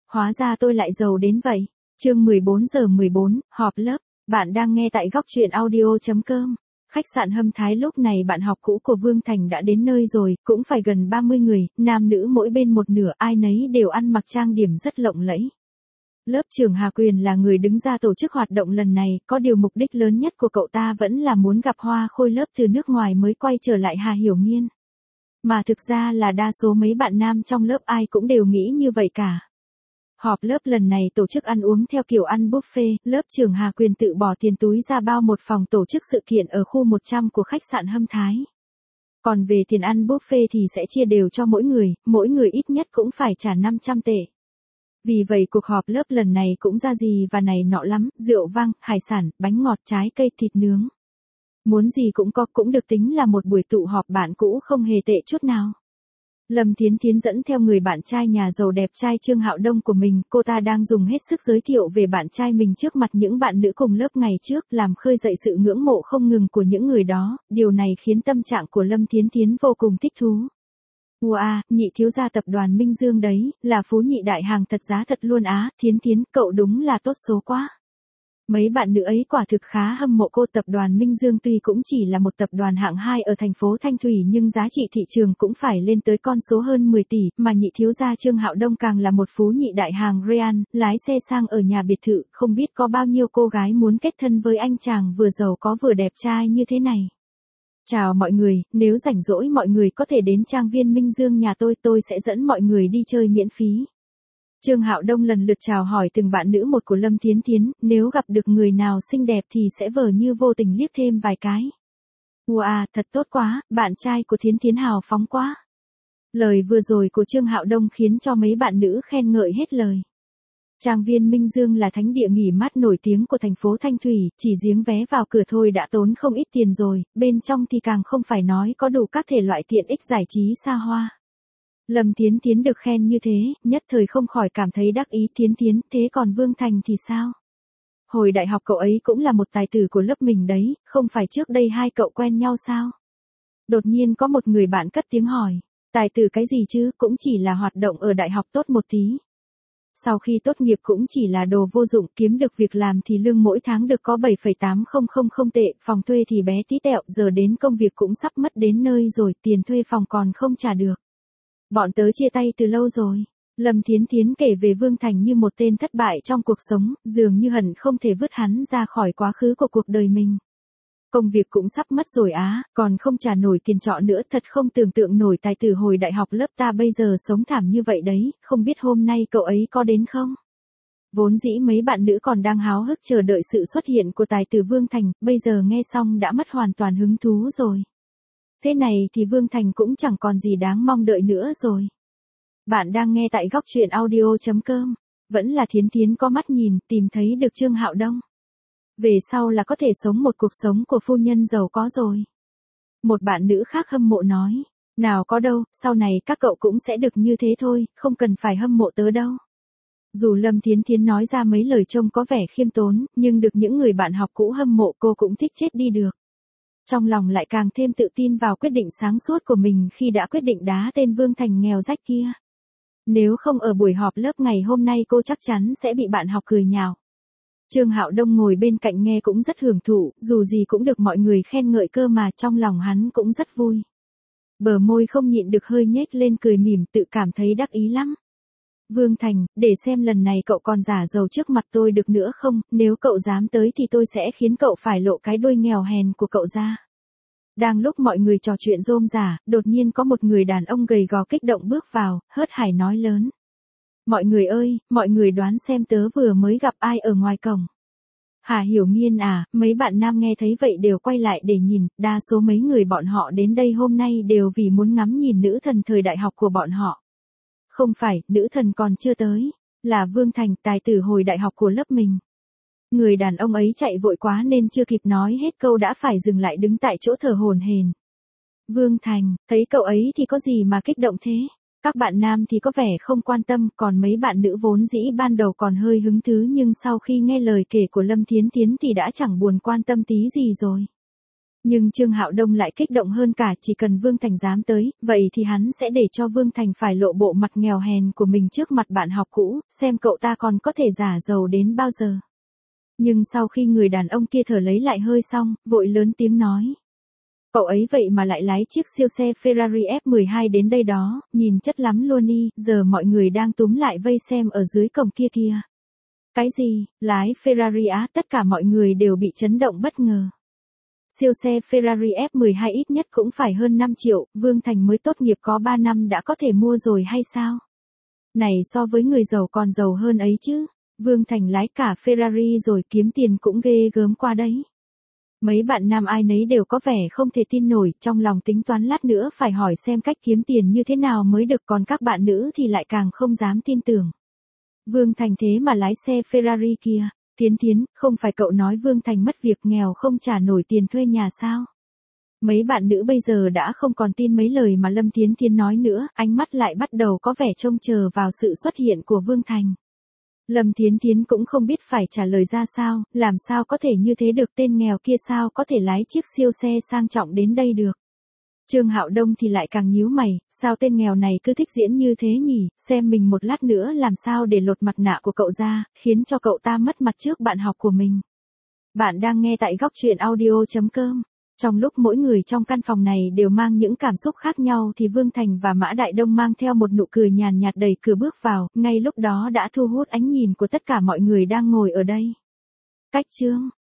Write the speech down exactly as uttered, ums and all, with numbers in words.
hóa ra tôi lại giàu đến vậy. Chương mười bốn giờ mười bốn, họp lớp. Bạn đang nghe tại góc truyện audio chấm com. Khách sạn Hâm Thái lúc này bạn học cũ của Vương Thành đã đến nơi rồi, cũng phải gần ba mươi người, nam nữ mỗi bên một nửa, ai nấy đều ăn mặc trang điểm rất lộng lẫy. Lớp trưởng Hà Quyền là người đứng ra tổ chức hoạt động lần này, có điều mục đích lớn nhất của cậu ta vẫn là muốn gặp Hoa Khôi lớp từ nước ngoài mới quay trở lại Hà Hiểu Nghiên. Mà thực ra là đa số mấy bạn nam trong lớp ai cũng đều nghĩ như vậy cả. Họp lớp lần này tổ chức ăn uống theo kiểu ăn buffet, lớp trưởng Hà Quyền tự bỏ tiền túi ra bao một phòng tổ chức sự kiện ở khu một trăm của khách sạn Hâm Thái. Còn về tiền ăn buffet thì sẽ chia đều cho mỗi người, mỗi người ít nhất cũng phải trả năm trăm tệ. Vì vậy cuộc họp lớp lần này cũng ra gì và này nọ lắm, rượu vang, hải sản, bánh ngọt, trái cây, thịt nướng. Muốn gì cũng có, cũng được tính là một buổi tụ họp bạn cũ không hề tệ chút nào. Lâm Thiến Thiến dẫn theo người bạn trai nhà giàu đẹp trai Trương Hạo Đông của mình, cô ta đang dùng hết sức giới thiệu về bạn trai mình trước mặt những bạn nữ cùng lớp ngày trước, làm khơi dậy sự ngưỡng mộ không ngừng của những người đó, điều này khiến tâm trạng của Lâm Thiến Thiến vô cùng thích thú. Wow, nhị thiếu gia tập đoàn Minh Dương đấy, là phú nhị đại hàng thật giá thật luôn á, Thiến Thiến, cậu đúng là tốt số quá. Mấy bạn nữ ấy quả thực khá hâm mộ cô. Tập đoàn Minh Dương tuy cũng chỉ là một tập đoàn hạng hai ở thành phố Thanh Thủy nhưng giá trị thị trường cũng phải lên tới con số hơn mười tỷ, mà nhị thiếu gia Trương Hạo Đông càng là một phú nhị đại hàng Real, lái xe sang ở nhà biệt thự, không biết có bao nhiêu cô gái muốn kết thân với anh chàng vừa giàu có vừa đẹp trai như thế này. Chào mọi người, nếu rảnh rỗi mọi người có thể đến trang viên Minh Dương nhà tôi, tôi sẽ dẫn mọi người đi chơi miễn phí. Trương Hạo Đông lần lượt chào hỏi từng bạn nữ một của Lâm Thiến Thiến, nếu gặp được người nào xinh đẹp thì sẽ vờ như vô tình liếc thêm vài cái. Wow, thật tốt quá, bạn trai của Thiến Thiến hào phóng quá. Lời vừa rồi của Trương Hạo Đông khiến cho mấy bạn nữ khen ngợi hết lời. Trang viên Minh Dương là thánh địa nghỉ mát nổi tiếng của thành phố Thanh Thủy, chỉ giếng vé vào cửa thôi đã tốn không ít tiền rồi, bên trong thì càng không phải nói có đủ các thể loại tiện ích giải trí xa hoa. Lâm Thiến Thiến được khen như thế, nhất thời không khỏi cảm thấy đắc ý. Thiến Thiến, thế còn Vương Thành thì sao? Hồi đại học cậu ấy cũng là một tài tử của lớp mình đấy, không phải trước đây hai cậu quen nhau sao? Đột nhiên có một người bạn cất tiếng hỏi, tài tử cái gì chứ, cũng chỉ là hoạt động ở đại học tốt một tí. Sau khi tốt nghiệp cũng chỉ là đồ vô dụng, kiếm được việc làm thì lương mỗi tháng được có bảy phẩy tám không không không tệ, phòng thuê thì bé tí tẹo, giờ đến công việc cũng sắp mất đến nơi rồi, tiền thuê phòng còn không trả được. Bọn tớ chia tay từ lâu rồi. Lâm Thiến Thiến kể về Vương Thành như một tên thất bại trong cuộc sống, dường như hận không thể vứt hắn ra khỏi quá khứ của cuộc đời mình. Công việc cũng sắp mất rồi á, còn không trả nổi tiền trọ nữa, thật không tưởng tượng nổi tài tử hồi đại học lớp ta bây giờ sống thảm như vậy đấy, không biết hôm nay cậu ấy có đến không? Vốn dĩ mấy bạn nữ còn đang háo hức chờ đợi sự xuất hiện của tài tử Vương Thành, bây giờ nghe xong đã mất hoàn toàn hứng thú rồi. Thế này thì Vương Thành cũng chẳng còn gì đáng mong đợi nữa rồi. Bạn đang nghe tại góc truyện audio chấm com. Vẫn là Thiến Thiến có mắt nhìn, tìm thấy được Trương Hạo Đông. Về sau là có thể sống một cuộc sống của phu nhân giàu có rồi. Một bạn nữ khác hâm mộ nói, nào có đâu, sau này các cậu cũng sẽ được như thế thôi, không cần phải hâm mộ tớ đâu. Dù Lâm Thiến Thiến nói ra mấy lời trông có vẻ khiêm tốn, nhưng được những người bạn học cũ hâm mộ cô cũng thích chết đi được. Trong lòng lại càng thêm tự tin vào quyết định sáng suốt của mình khi đã quyết định đá tên Vương Thành nghèo rách kia. Nếu không ở buổi họp lớp ngày hôm nay cô chắc chắn sẽ bị bạn học cười nhạo. Trương Hạo Đông ngồi bên cạnh nghe cũng rất hưởng thụ, dù gì cũng được mọi người khen ngợi cơ mà, trong lòng hắn cũng rất vui. Bờ môi không nhịn được hơi nhếch lên cười mỉm, tự cảm thấy đắc ý lắm. Vương Thành, để xem lần này cậu còn giả giàu trước mặt tôi được nữa không, nếu cậu dám tới thì tôi sẽ khiến cậu phải lộ cái đuôi nghèo hèn của cậu ra. Đang lúc mọi người trò chuyện rôm rả, đột nhiên có một người đàn ông gầy gò kích động bước vào, hớt hải nói lớn. Mọi người ơi, mọi người đoán xem tớ vừa mới gặp ai ở ngoài cổng. Hà Hiểu Nghiên à, mấy bạn nam nghe thấy vậy đều quay lại để nhìn, đa số mấy người bọn họ đến đây hôm nay đều vì muốn ngắm nhìn nữ thần thời đại học của bọn họ. Không phải, nữ thần còn chưa tới, là Vương Thành, tài tử hồi đại học của lớp mình. Người đàn ông ấy chạy vội quá nên chưa kịp nói hết câu đã phải dừng lại đứng tại chỗ thở hổn hển. Vương Thành, thấy cậu ấy thì có gì mà kích động thế? Các bạn nam thì có vẻ không quan tâm, còn mấy bạn nữ vốn dĩ ban đầu còn hơi hứng thú nhưng sau khi nghe lời kể của Lâm Thiến Thiến thì đã chẳng buồn quan tâm tí gì rồi. Nhưng Trương Hạo Đông lại kích động hơn cả, chỉ cần Vương Thành dám tới, vậy thì hắn sẽ để cho Vương Thành phải lộ bộ mặt nghèo hèn của mình trước mặt bạn học cũ, xem cậu ta còn có thể giả giàu đến bao giờ. Nhưng sau khi người đàn ông kia thở lấy lại hơi xong, vội lớn tiếng nói. Cậu ấy vậy mà lại lái chiếc siêu xe Ferrari F mười hai đến đây đó, nhìn chất lắm luôn đi, giờ mọi người đang túm lại vây xem ở dưới cổng kia kìa. Cái gì, lái Ferrari á? Tất cả mọi người đều bị chấn động bất ngờ. Siêu xe Ferrari F mười hai ít nhất cũng phải hơn năm triệu, Vương Thành mới tốt nghiệp có ba năm đã có thể mua rồi hay sao? Này so với người giàu còn giàu hơn ấy chứ, Vương Thành lái cả Ferrari rồi kiếm tiền cũng ghê gớm qua đấy. Mấy bạn nam ai nấy đều có vẻ không thể tin nổi, trong lòng tính toán lát nữa phải hỏi xem cách kiếm tiền như thế nào mới được, còn các bạn nữ thì lại càng không dám tin tưởng. Vương Thành thế mà lái xe Ferrari kia, Thiến Thiến, không phải cậu nói Vương Thành mất việc nghèo không trả nổi tiền thuê nhà sao? Mấy bạn nữ bây giờ đã không còn tin mấy lời mà Lâm Thiến Thiến nói nữa, ánh mắt lại bắt đầu có vẻ trông chờ vào sự xuất hiện của Vương Thành. Lâm Thiến Thiến cũng không biết phải trả lời ra sao, làm sao có thể như thế được, tên nghèo kia sao có thể lái chiếc siêu xe sang trọng đến đây được. Trương Hạo Đông thì lại càng nhíu mày, sao tên nghèo này cứ thích diễn như thế nhỉ, xem mình một lát nữa làm sao để lột mặt nạ của cậu ra, khiến cho cậu ta mất mặt trước bạn học của mình. Bạn đang nghe tại góc truyện audio chấm com. Trong lúc mỗi người trong căn phòng này đều mang những cảm xúc khác nhau thì Vương Thành và Mã Đại Đông mang theo một nụ cười nhàn nhạt đẩy cửa bước vào, ngay lúc đó đã thu hút ánh nhìn của tất cả mọi người đang ngồi ở đây. Cách chương